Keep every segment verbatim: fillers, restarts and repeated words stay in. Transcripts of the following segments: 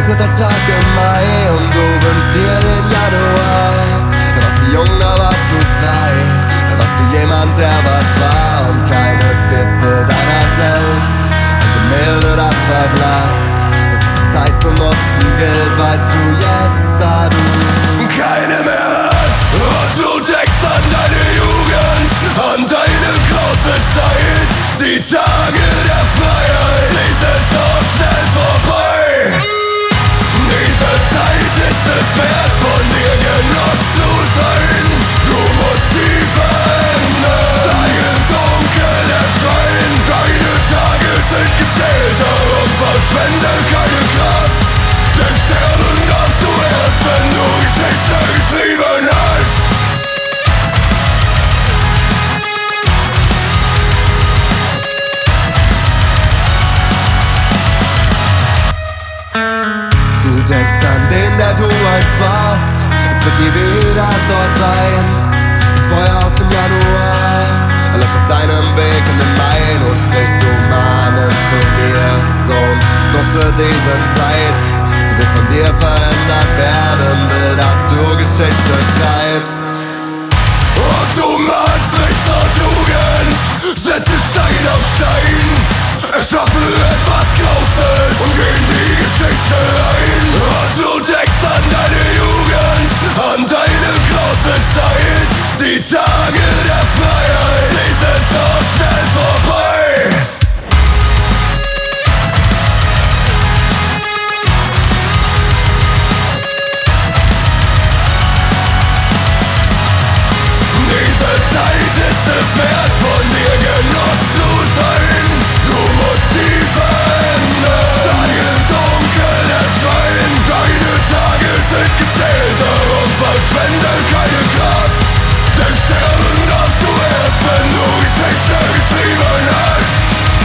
Dritter Tag im Mai und du wünschst dir den Januar. Da warst du jung, da warst du frei, da warst du jemand, der was war und keine Skizze deiner selbst. Ein Gemälde, das verblasst, dass es die Zeit zu nutzen gilt, weißt du jetzt, da du keine mehr hast. Und du denkst an deine Jugend, an deine große Zeit. Die Tage der Freiheit, sie sind so schnell vorbei. Diese Zeit ist es wert, von dir genutzt zu sein. Du musst sie verändern, sei im Dunkeln erscheinen. Deine Tage sind gezählt, darum verschwende keine Kraft. Denn sterben darfst du erst, wenn du Geschichte geschrieben hast. Du denkst an den, der du einst warst. Es wird nie wieder so sein. Das Feuer aus dem Januar erlöscht auf deinem Weg in den Mai. Nun sprichst du mahnend zu mir, Sohn, nutze diese Zeit. Sie will von dir verändert werden, will, dass du Geschichte schreibst. Und du mahnst mich zur Tugend, setze Stein auf Stein, erschaffe etwas Großes und geh in die Geschichte ein. Und du denkst an deine Jugend, an deine große Zeit. Die Tage der Freiheit, sie sind so schnell vorbei. Diese Zeit ist es wert, von dir genutzt zu sein. Du musst sie verändern, sei im Dunkeln erscheinen. Deine Tage sind gezählt, darum verschwende keine Kraft. Denn sterben darfst du erst, wenn du Geschichte geschrieben hast.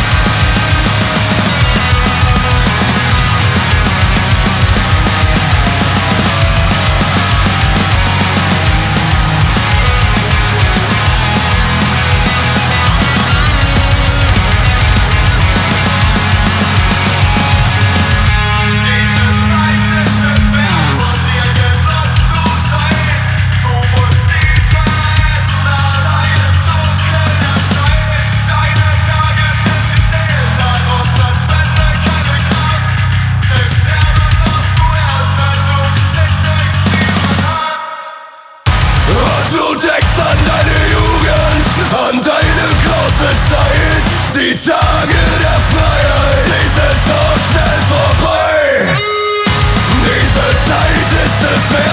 Du denkst an deine Jugend, an deine große Zeit. Die Tage der Freiheit, sie sind so schnell vorbei. Diese Zeit ist es wert.